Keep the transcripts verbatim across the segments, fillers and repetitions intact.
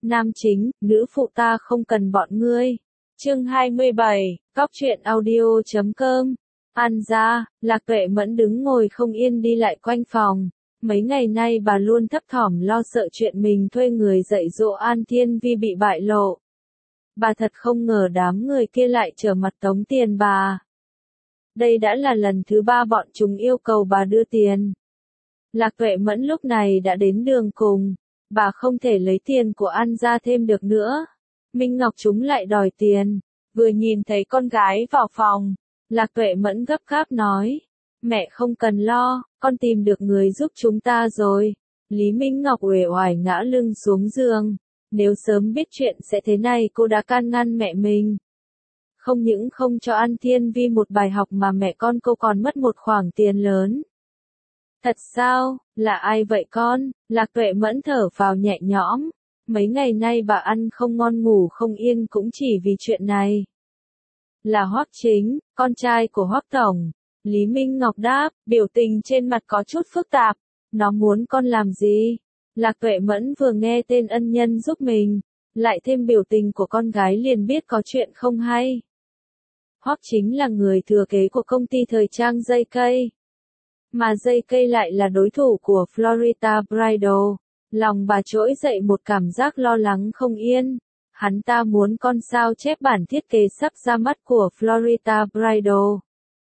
Nam chính, nữ phụ ta không cần bọn ngươi. Chương hai mươi bảy, Cóc truyện audio chấm com. An gia, Lạc Tuệ Mẫn đứng ngồi không yên đi lại quanh phòng. Mấy ngày nay bà luôn thấp thỏm lo sợ chuyện mình thuê người dạy dỗ An Thiên Vi bị bại lộ. Bà thật không ngờ đám người kia lại trở mặt tống tiền bà. Đây đã là lần thứ ba bọn chúng yêu cầu bà đưa tiền. Lạc Tuệ Mẫn lúc này đã đến đường cùng. Bà không thể lấy tiền của An gia thêm được nữa. Minh Ngọc chúng lại đòi tiền. Vừa nhìn thấy con gái vào phòng, Lạc Tuệ Mẫn gấp gáp nói. Mẹ không cần lo, con tìm được người giúp chúng ta rồi. Lý Minh Ngọc uể oải ngã lưng xuống giường. Nếu sớm biết chuyện sẽ thế này cô đã can ngăn mẹ mình. Không những không cho An Thiên Vi một bài học mà mẹ con cô còn mất một khoản tiền lớn. Thật sao, là ai vậy con? Lạc Tuệ Mẫn thở phào nhẹ nhõm. Mấy ngày nay bà ăn không ngon ngủ không yên cũng chỉ vì chuyện này. Là Hoắc Chính, con trai của Hoắc Tổng. Lý Minh Ngọc đáp, biểu tình trên mặt có chút phức tạp. Nó muốn con làm gì? Lạc Tuệ Mẫn vừa nghe tên ân nhân giúp mình, lại thêm biểu tình của con gái liền biết có chuyện không hay. Hoắc Chính là người thừa kế của công ty thời trang dây cây. Mà dây cây lại là đối thủ của Florida Bridal. Lòng bà trỗi dậy một cảm giác lo lắng không yên. Hắn ta muốn con sao chép bản thiết kế sắp ra mắt của Florida Bridal.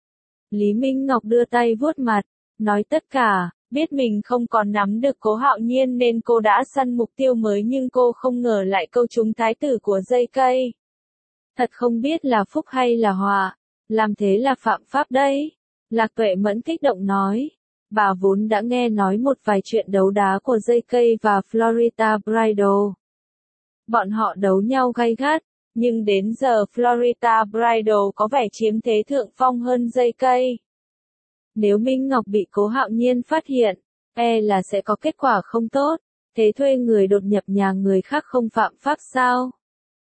Lý Minh Ngọc đưa tay vuốt mặt, nói tất cả, biết mình không còn nắm được Cố Hạo Nhiên nên cô đã săn mục tiêu mới nhưng cô không ngờ lại câu trúng thái tử của dây cây. Thật không biết là phúc hay là họa, làm thế là phạm pháp đấy. Lạc Tuệ Mẫn kích động nói. Bà vốn đã nghe nói một vài chuyện đấu đá của dây cây và Florida Bridal. Bọn họ đấu nhau gay gắt, nhưng đến giờ Florida Bridal có vẻ chiếm thế thượng phong hơn dây cây. Nếu Minh Ngọc bị Cố Hạo Nhiên phát hiện, e là sẽ có kết quả không tốt. Thế thuê người đột nhập nhà người khác không phạm pháp sao?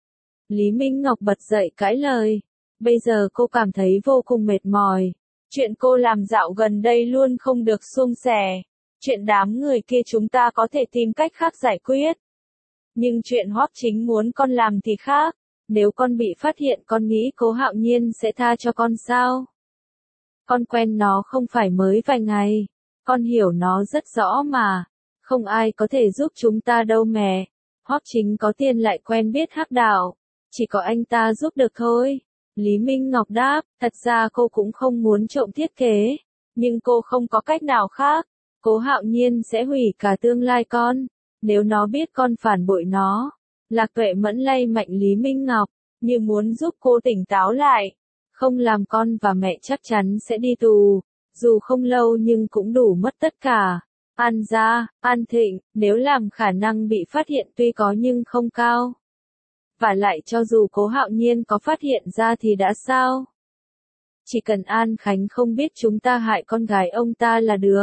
Lý Minh Ngọc bật dậy cãi lời. Bây giờ cô cảm thấy vô cùng mệt mỏi. Chuyện cô làm dạo gần đây luôn không được suôn sẻ. Chuyện đám người kia chúng ta có thể tìm cách khác giải quyết. Nhưng chuyện Hoắc Chính muốn con làm thì khác. Nếu con bị phát hiện con nghĩ Cố Hạo Nhiên sẽ tha cho con sao? Con quen nó không phải mới vài ngày. Con hiểu nó rất rõ mà. Không ai có thể giúp chúng ta đâu mẹ. Hoắc Chính có tiền lại quen biết hắc đạo. Chỉ có anh ta giúp được thôi. Lý Minh Ngọc đáp, thật ra cô cũng không muốn trộm thiết kế. Nhưng cô không có cách nào khác. Cố Hạo Nhiên sẽ hủy cả tương lai con. Nếu nó biết con phản bội nó. Lạc Tuệ Mẫn lay mạnh Lý Minh Ngọc, như muốn giúp cô tỉnh táo lại. Không làm con và mẹ chắc chắn sẽ đi tù. Dù không lâu nhưng cũng đủ mất tất cả. An gia, An Thịnh, nếu làm khả năng bị phát hiện tuy có nhưng không cao. Và lại cho dù Cố Hạo Nhiên có phát hiện ra thì đã sao? Chỉ cần An Khánh không biết chúng ta hại con gái ông ta là được.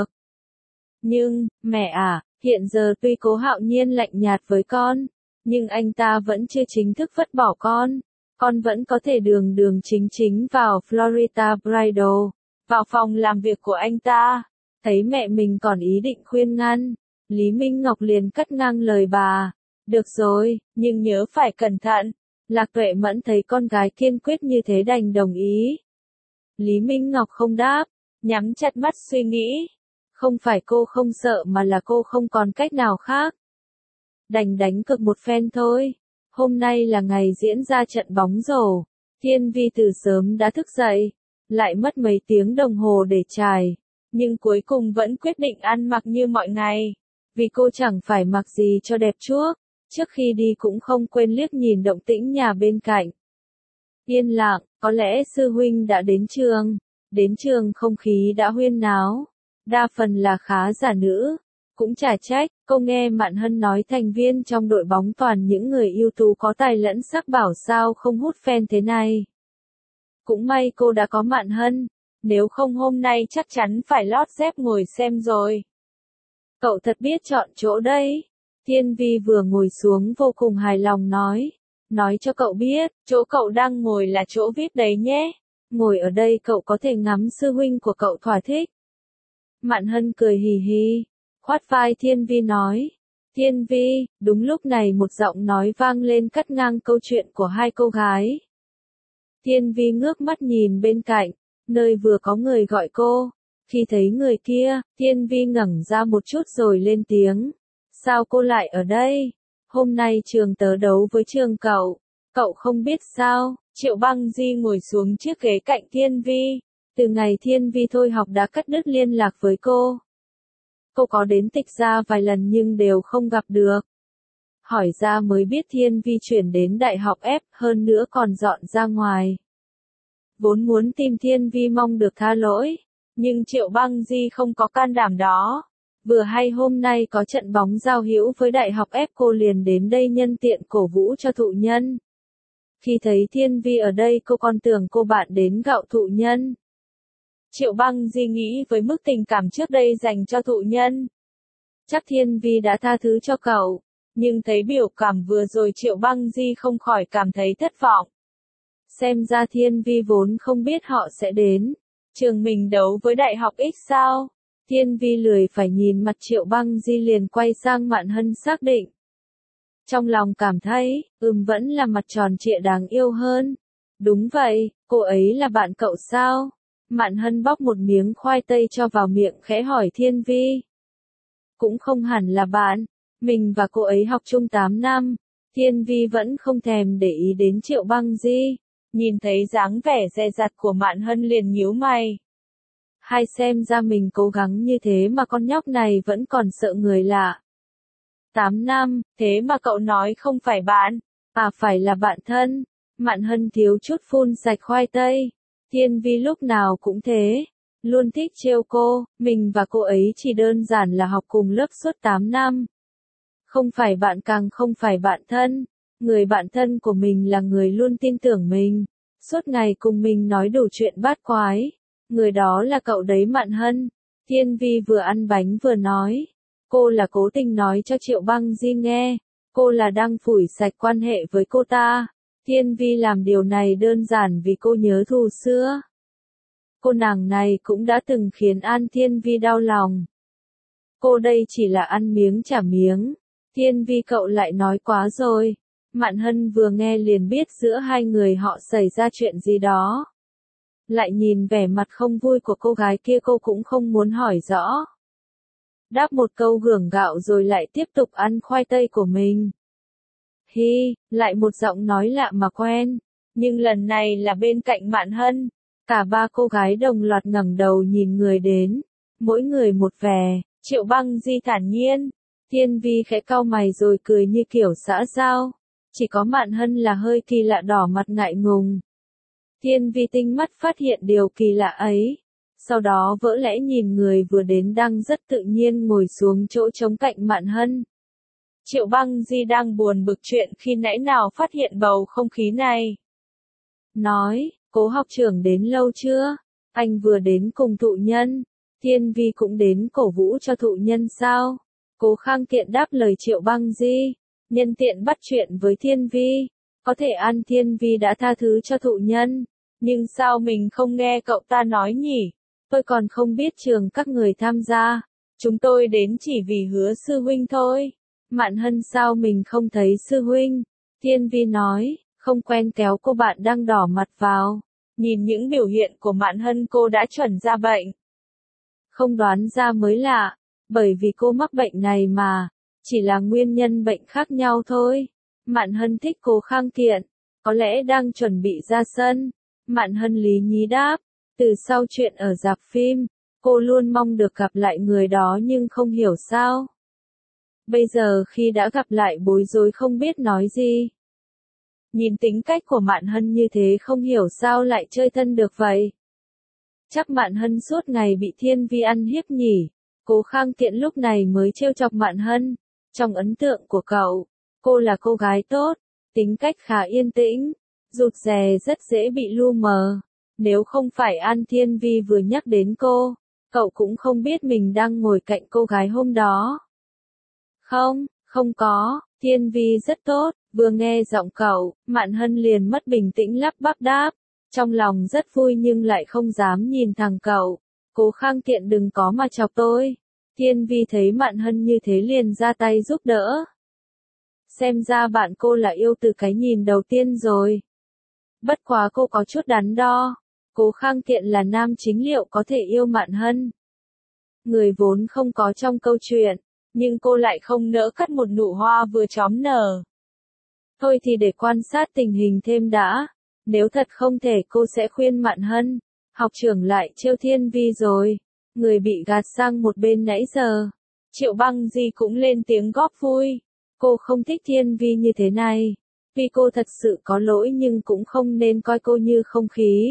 Nhưng, mẹ à, hiện giờ tuy Cố Hạo Nhiên lạnh nhạt với con, nhưng anh ta vẫn chưa chính thức vứt bỏ con. Con vẫn có thể đường đường chính chính vào Florida Bridal, vào phòng làm việc của anh ta. Thấy mẹ mình còn ý định khuyên ngăn, Lý Minh Ngọc liền cắt ngang lời bà. Được rồi, nhưng nhớ phải cẩn thận. Lạc Tuệ Mẫn thấy con gái kiên quyết như thế đành đồng ý. Lý Minh Ngọc không đáp, nhắm chặt mắt suy nghĩ. Không phải cô không sợ mà là cô không còn cách nào khác. Đành đánh cược một phen thôi. Hôm nay là ngày diễn ra trận bóng rổ. Thiên Vi từ sớm đã thức dậy. Lại mất mấy tiếng đồng hồ để chải. Nhưng cuối cùng vẫn quyết định ăn mặc như mọi ngày. Vì cô chẳng phải mặc gì cho đẹp chuốc. Trước khi đi cũng không quên liếc nhìn động tĩnh nhà bên cạnh. Yên lặng, có lẽ sư huynh đã đến trường. Đến trường không khí đã huyên náo. Đa phần là khá giả nữ. Cũng chả trách, cô nghe Mạn Hân nói thành viên trong đội bóng toàn những người ưu tú có tài lẫn sắc bảo sao không hút fan thế này. Cũng may cô đã có Mạn Hân. Nếu không hôm nay chắc chắn phải lót dép ngồi xem rồi. Cậu thật biết chọn chỗ đấy. Thiên Vi vừa ngồi xuống vô cùng hài lòng nói. Nói cho cậu biết, chỗ cậu đang ngồi là chỗ vi ai pi đấy nhé. Ngồi ở đây cậu có thể ngắm sư huynh của cậu thỏa thích. Mạn Hân cười hì hì. Khoát vai Thiên Vi nói. Thiên Vi, đúng lúc này một giọng nói vang lên cắt ngang câu chuyện của hai cô gái. Thiên Vi ngước mắt nhìn bên cạnh, nơi vừa có người gọi cô. Khi thấy người kia, Thiên Vi ngẩng ra một chút rồi lên tiếng. Sao cô lại ở đây? Hôm nay trường tớ đấu với trường cậu. Cậu không biết sao? Triệu Băng Di ngồi xuống chiếc ghế cạnh Thiên Vi. Từ ngày Thiên Vi thôi học đã cắt đứt liên lạc với cô. Cô có đến Tịch Gia vài lần nhưng đều không gặp được. Hỏi ra mới biết Thiên Vi chuyển đến Đại học F, hơn nữa còn dọn ra ngoài. Vốn muốn tìm Thiên Vi mong được tha lỗi, nhưng Triệu Băng Di không có can đảm đó. Vừa hay hôm nay có trận bóng giao hữu với Đại học F, cô liền đến đây nhân tiện cổ vũ cho thụ nhân. Khi thấy Thiên Vi ở đây cô còn tưởng cô bạn đến gạo thụ nhân. Triệu Băng Di nghĩ với mức tình cảm trước đây dành cho thụ nhân. Chắc Thiên Vi đã tha thứ cho cậu, nhưng thấy biểu cảm vừa rồi Triệu Băng Di không khỏi cảm thấy thất vọng. Xem ra Thiên Vi vốn không biết họ sẽ đến. Trường mình đấu với Đại học X sao? Thiên Vi lười phải nhìn mặt Triệu Băng Di liền quay sang Mạn Hân xác định. Trong lòng cảm thấy, ừm vẫn là mặt tròn trịa đáng yêu hơn. Đúng vậy, cô ấy là bạn cậu sao? Mạn Hân bóc một miếng khoai tây cho vào miệng khẽ hỏi Thiên Vi. Cũng không hẳn là bạn, mình và cô ấy học chung tám năm. Thiên Vi vẫn không thèm để ý đến Triệu Băng Di. Nhìn thấy dáng vẻ dè dặt của Mạn Hân liền nhíu mày. Hay xem ra mình cố gắng như thế mà con nhóc này vẫn còn sợ người lạ. tám năm, thế mà cậu nói không phải bạn, à phải là bạn thân. Mạn Hân thiếu chút phun sạch khoai tây. Thiên Vi lúc nào cũng thế, luôn thích trêu cô, mình và cô ấy chỉ đơn giản là học cùng lớp suốt tám năm. Không phải bạn càng không phải bạn thân, người bạn thân của mình là người luôn tin tưởng mình, suốt ngày cùng mình nói đủ chuyện bát quái. Người đó là cậu đấy Mạn Hân. Thiên Vi vừa ăn bánh vừa nói. Cô là cố tình nói cho Triệu Băng Di nghe. Cô là đang phủi sạch quan hệ với cô ta. Thiên Vi làm điều này đơn giản vì cô nhớ thù xưa. Cô nàng này cũng đã từng khiến An Thiên Vi đau lòng. Cô đây chỉ là ăn miếng trả miếng. Thiên Vi cậu lại nói quá rồi. Mạn Hân vừa nghe liền biết giữa hai người họ xảy ra chuyện gì đó. Lại nhìn vẻ mặt không vui của cô gái kia cô cũng không muốn hỏi rõ. Đáp một câu gượng gạo rồi lại tiếp tục ăn khoai tây của mình. Hi, lại một giọng nói lạ mà quen, nhưng lần này là bên cạnh Mạn Hân. Cả ba cô gái đồng loạt ngẩng đầu nhìn người đến, mỗi người một vẻ. Triệu Băng Di thản nhiên, Thiên Vi khẽ cau mày rồi cười như kiểu xã giao. Chỉ có Mạn Hân là hơi kỳ lạ đỏ mặt ngại ngùng. Thiên Vi tinh mắt phát hiện điều kỳ lạ ấy. Sau đó vỡ lẽ nhìn người vừa đến đang rất tự nhiên ngồi xuống chỗ trống cạnh Mạn Hân. Triệu Băng Di đang buồn bực chuyện khi nãy nào phát hiện bầu không khí này. Nói, Cố học trưởng đến lâu chưa? Anh vừa đến cùng thụ nhân. Thiên Vi cũng đến cổ vũ cho thụ nhân sao? Cố Khang Kiện đáp lời Triệu Băng Di. Nhân tiện bắt chuyện với Thiên Vi. Có thể An Thiên Vi đã tha thứ cho thụ nhân. Nhưng sao mình không nghe cậu ta nói nhỉ? Tôi còn không biết trường các người tham gia. Chúng tôi đến chỉ vì Hứa sư huynh thôi. Mạn Hân sao mình không thấy sư huynh? Thiên Vi nói, không quen kéo cô bạn đang đỏ mặt vào. Nhìn những biểu hiện của Mạn Hân cô đã chuẩn ra bệnh. Không đoán ra mới lạ, bởi vì cô mắc bệnh này mà, chỉ là nguyên nhân bệnh khác nhau thôi. Mạn Hân thích Cố Khang Kiện, có lẽ đang chuẩn bị ra sân. Mạn Hân lý nhí đáp, từ sau chuyện ở rạp phim, cô luôn mong được gặp lại người đó nhưng không hiểu sao. Bây giờ khi đã gặp lại bối rối không biết nói gì. Nhìn tính cách của Mạn Hân như thế không hiểu sao lại chơi thân được vậy. Chắc Mạn Hân suốt ngày bị Thiên Vi ăn hiếp nhỉ. Cố Khang Kiện lúc này mới trêu chọc Mạn Hân. Trong ấn tượng của cậu, cô là cô gái tốt, tính cách khá yên tĩnh, rụt rè rất dễ bị lu mờ. Nếu không phải An Thiên Vi vừa nhắc đến cô, cậu cũng không biết mình đang ngồi cạnh cô gái hôm đó. Không, không có, Thiên Vi rất tốt. Vừa nghe giọng cậu, Mạn Hân liền mất bình tĩnh lắp bắp đáp. Trong lòng rất vui nhưng lại không dám nhìn thẳng cậu. Cố Khang Kiện đừng có mà chọc tôi. Thiên Vi thấy Mạn Hân như thế liền ra tay giúp đỡ. Xem ra bạn cô là yêu từ cái nhìn đầu tiên rồi. Bất quá cô có chút đắn đo. Cố Khang Thiện là nam chính liệu có thể yêu Mạn Hân? Người vốn không có trong câu chuyện, nhưng cô lại không nỡ cắt một nụ hoa vừa chóm nở. Thôi thì để quan sát tình hình thêm đã. Nếu thật không thể cô sẽ khuyên Mạn Hân. Học trưởng lại trêu Thiên Vi rồi. Người bị gạt sang một bên nãy giờ. Triệu Băng Di cũng lên tiếng góp vui. Cô không thích Thiên Vi như thế này. Vì cô thật sự có lỗi nhưng cũng không nên coi cô như không khí.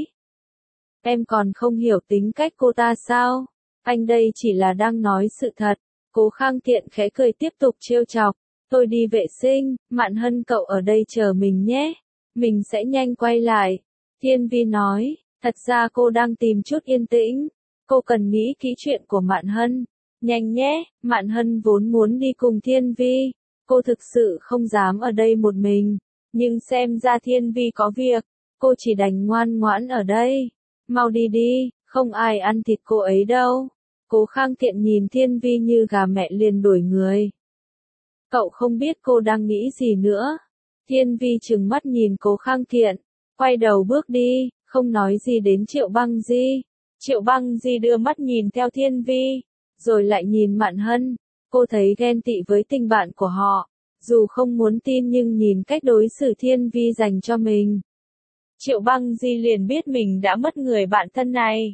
Em còn không hiểu tính cách cô ta sao? Anh đây chỉ là đang nói sự thật. Cố Khang Thiện khẽ cười tiếp tục trêu chọc. Tôi đi vệ sinh, Mạn Hân cậu ở đây chờ mình nhé. Mình sẽ nhanh quay lại. Thiên Vi nói, thật ra cô đang tìm chút yên tĩnh. Cô cần nghĩ kỹ chuyện của Mạn Hân. Nhanh nhé, Mạn Hân vốn muốn đi cùng Thiên Vi. Cô thực sự không dám ở đây một mình. Nhưng xem ra Thiên Vi có việc. Cô chỉ đành ngoan ngoãn ở đây. Mau đi đi, không ai ăn thịt cô ấy đâu. Cố Khang Thiện nhìn Thiên Vi như gà mẹ liền đuổi người. Cậu không biết cô đang nghĩ gì nữa. Thiên Vi trừng mắt nhìn Cố Khang Thiện. Quay đầu bước đi, không nói gì đến Triệu Băng Di. Triệu Băng Di đưa mắt nhìn theo Thiên Vi. Rồi lại nhìn Mạn Hân. Cô thấy ghen tị với tình bạn của họ. Dù không muốn tin nhưng nhìn cách đối xử Thiên Vi dành cho mình. Triệu Băng Di liền biết mình đã mất người bạn thân này.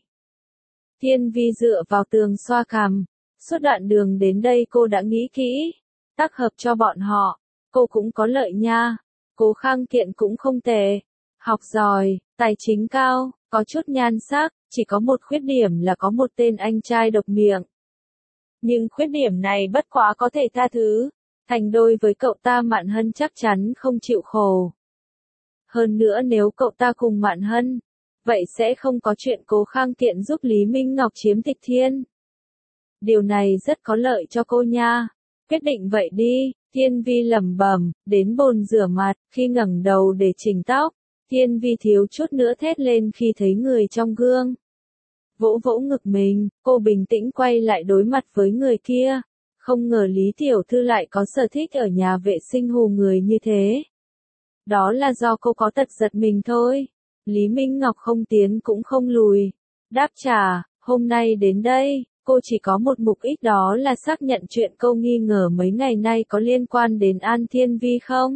Thiên Vi dựa vào tường xoa cằm. Suốt đoạn đường đến đây cô đã nghĩ kỹ. Tác hợp cho bọn họ. Cô cũng có lợi nha. Cố Khang Thiện cũng không tệ. Học giỏi, tài chính cao, có chút nhan sắc, chỉ có một khuyết điểm là có một tên anh trai độc miệng. Nhưng khuyết điểm này bất quá có thể tha thứ. Thành đôi với cậu ta Mạn Hân chắc chắn không chịu khổ. Hơn nữa nếu cậu ta cùng Mạn Hân, vậy sẽ không có chuyện Cố Khang Thiện giúp Lý Minh Ngọc chiếm Tịch Thiên. Điều này rất có lợi cho cô nha. Quyết định vậy đi, Thiên Vi lẩm bẩm, đến bồn rửa mặt, khi ngẩng đầu để chỉnh tóc, Thiên Vi thiếu chút nữa thét lên khi thấy người trong gương. Vỗ vỗ ngực mình, cô bình tĩnh quay lại đối mặt với người kia. Không ngờ Lý Tiểu Thư lại có sở thích ở nhà vệ sinh hù người như thế. Đó là do cô có tật giật mình thôi. Lý Minh Ngọc không tiến cũng không lùi. Đáp trả, hôm nay đến đây, cô chỉ có một mục đích đó là xác nhận chuyện câu nghi ngờ mấy ngày nay có liên quan đến An Thiên Vi không?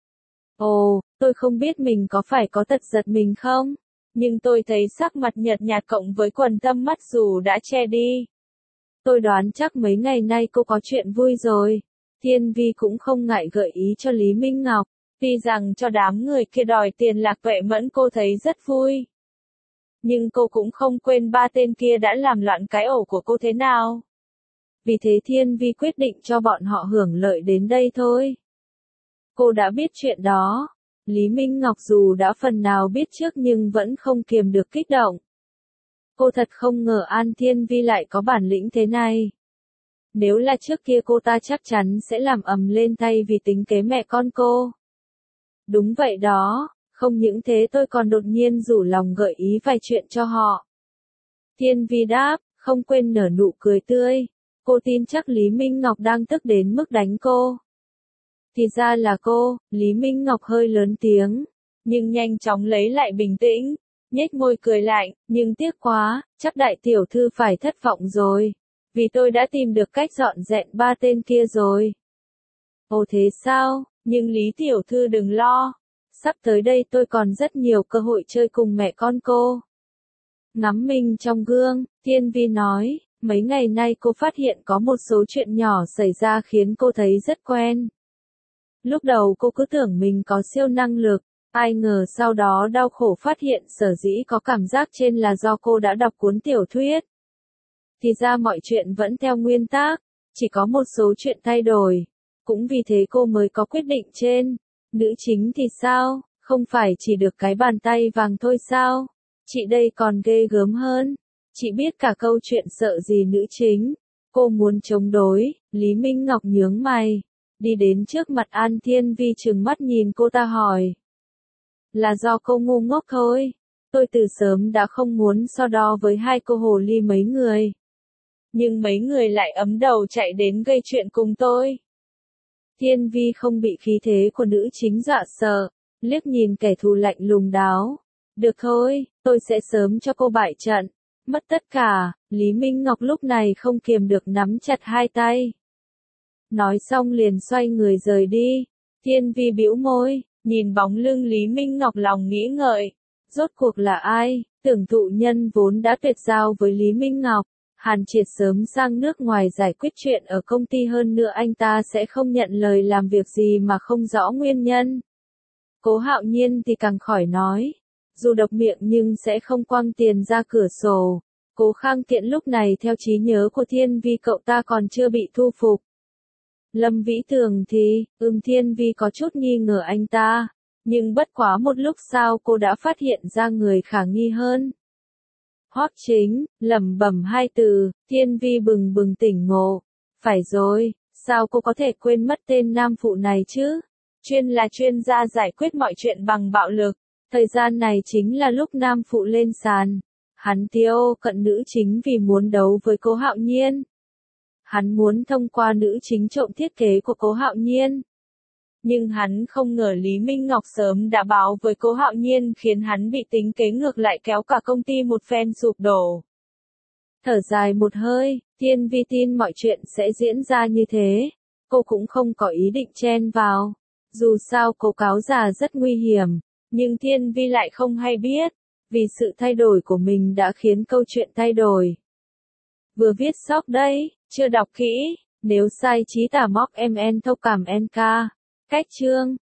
Ồ, tôi không biết mình có phải có tật giật mình không? Nhưng tôi thấy sắc mặt nhợt nhạt cộng với quầng thâm mắt dù đã che đi. Tôi đoán chắc mấy ngày nay cô có chuyện vui rồi. Thiên Vi cũng không ngại gợi ý cho Lý Minh Ngọc. Tuy rằng cho đám người kia đòi tiền Lạc Tuệ Mẫn cô thấy rất vui. Nhưng cô cũng không quên ba tên kia đã làm loạn cái ổ của cô thế nào. Vì thế Thiên Vi quyết định cho bọn họ hưởng lợi đến đây thôi. Cô đã biết chuyện đó. Lý Minh Ngọc dù đã phần nào biết trước nhưng vẫn không kiềm được kích động. Cô thật không ngờ An Thiên Vi lại có bản lĩnh thế này. Nếu là trước kia cô ta chắc chắn sẽ làm ầm lên thay vì tính kế mẹ con cô. Đúng vậy đó, không những thế tôi còn đột nhiên rủ lòng gợi ý vài chuyện cho họ. Thiên Vi đáp, không quên nở nụ cười tươi. Cô tin chắc Lý Minh Ngọc đang tức đến mức đánh cô. Thì ra là cô, Lý Minh Ngọc hơi lớn tiếng, nhưng nhanh chóng lấy lại bình tĩnh, nhếch môi cười lạnh, nhưng tiếc quá, chắc đại tiểu thư phải thất vọng rồi. Vì tôi đã tìm được cách dọn dẹp ba tên kia rồi. Ồ thế sao, nhưng Lý tiểu thư đừng lo. Sắp tới đây tôi còn rất nhiều cơ hội chơi cùng mẹ con cô. Ngắm mình trong gương, Thiên Vi nói, mấy ngày nay cô phát hiện có một số chuyện nhỏ xảy ra khiến cô thấy rất quen. Lúc đầu cô cứ tưởng mình có siêu năng lực, ai ngờ sau đó đau khổ phát hiện sở dĩ có cảm giác trên là do cô đã đọc cuốn tiểu thuyết. Thì ra mọi chuyện vẫn theo nguyên tắc, chỉ có một số chuyện thay đổi. Cũng vì thế cô mới có quyết định trên. Nữ chính thì sao, không phải chỉ được cái bàn tay vàng thôi sao? Chị đây còn ghê gớm hơn. Chị biết cả câu chuyện sợ gì nữ chính. Cô muốn chống đối, Lý Minh Ngọc nhướng mày. Đi đến trước mặt An Thiên Vi trừng mắt nhìn cô ta hỏi. Là do cô ngu ngốc thôi. Tôi từ sớm đã không muốn so đo với hai cô hồ ly mấy người. nhưng mấy người lại ấm đầu chạy đến gây chuyện cùng tôi. Thiên Vi không bị khí thế của nữ chính dọa sợ, liếc nhìn kẻ thù lạnh lùng đáo. Được thôi, tôi sẽ sớm cho cô bại trận. Mất tất cả, Lý Minh Ngọc lúc này không kiềm được nắm chặt hai tay. Nói xong liền xoay người rời đi. Thiên Vi bĩu môi, nhìn bóng lưng Lý Minh Ngọc lòng nghĩ ngợi. Rốt cuộc là ai? Tưởng thụ nhân vốn đã tuyệt giao với Lý Minh Ngọc. Hàn Triệt sớm sang nước ngoài giải quyết chuyện ở công ty, hơn nữa anh ta sẽ không nhận lời làm việc gì mà không rõ nguyên nhân. Cố Hạo Nhiên thì càng khỏi nói. Dù độc miệng nhưng sẽ không quăng tiền ra cửa sổ. Cố Khang Kiện lúc này theo trí nhớ của Thiên Vi cậu ta còn chưa bị thu phục. Lâm Vĩ Tường thì, ừm Thiên Vi có chút nghi ngờ anh ta. Nhưng bất quá một lúc sau cô đã phát hiện ra người khả nghi hơn. Hoắc Chính, lẩm bẩm hai từ, Thiên Vi bừng bừng tỉnh ngộ. Phải rồi, sao cô có thể quên mất tên nam phụ này chứ? Chuyên là chuyên gia giải quyết mọi chuyện bằng bạo lực. Thời gian này chính là lúc nam phụ lên sàn. Hắn tiêu cận nữ chính vì muốn đấu với Cố Hạo Nhiên. Hắn muốn thông qua nữ chính trộm thiết kế của Cố Hạo Nhiên. Nhưng hắn không ngờ Lý Minh Ngọc sớm đã báo với Cố Hạo Nhiên, khiến hắn bị tính kế ngược lại, kéo cả công ty một phen sụp đổ. Thở dài một hơi, Thiên Vi tin mọi chuyện sẽ diễn ra như thế. Cô cũng không có ý định chen vào. Dù sao Cố cáo già rất nguy hiểm, nhưng Thiên Vi lại không hay biết. Vì sự thay đổi của mình đã khiến câu chuyện thay đổi. Vừa viết sóc đây, chưa đọc kỹ. Nếu sai chí tả móc em en thâu cảm en ca. Cách chương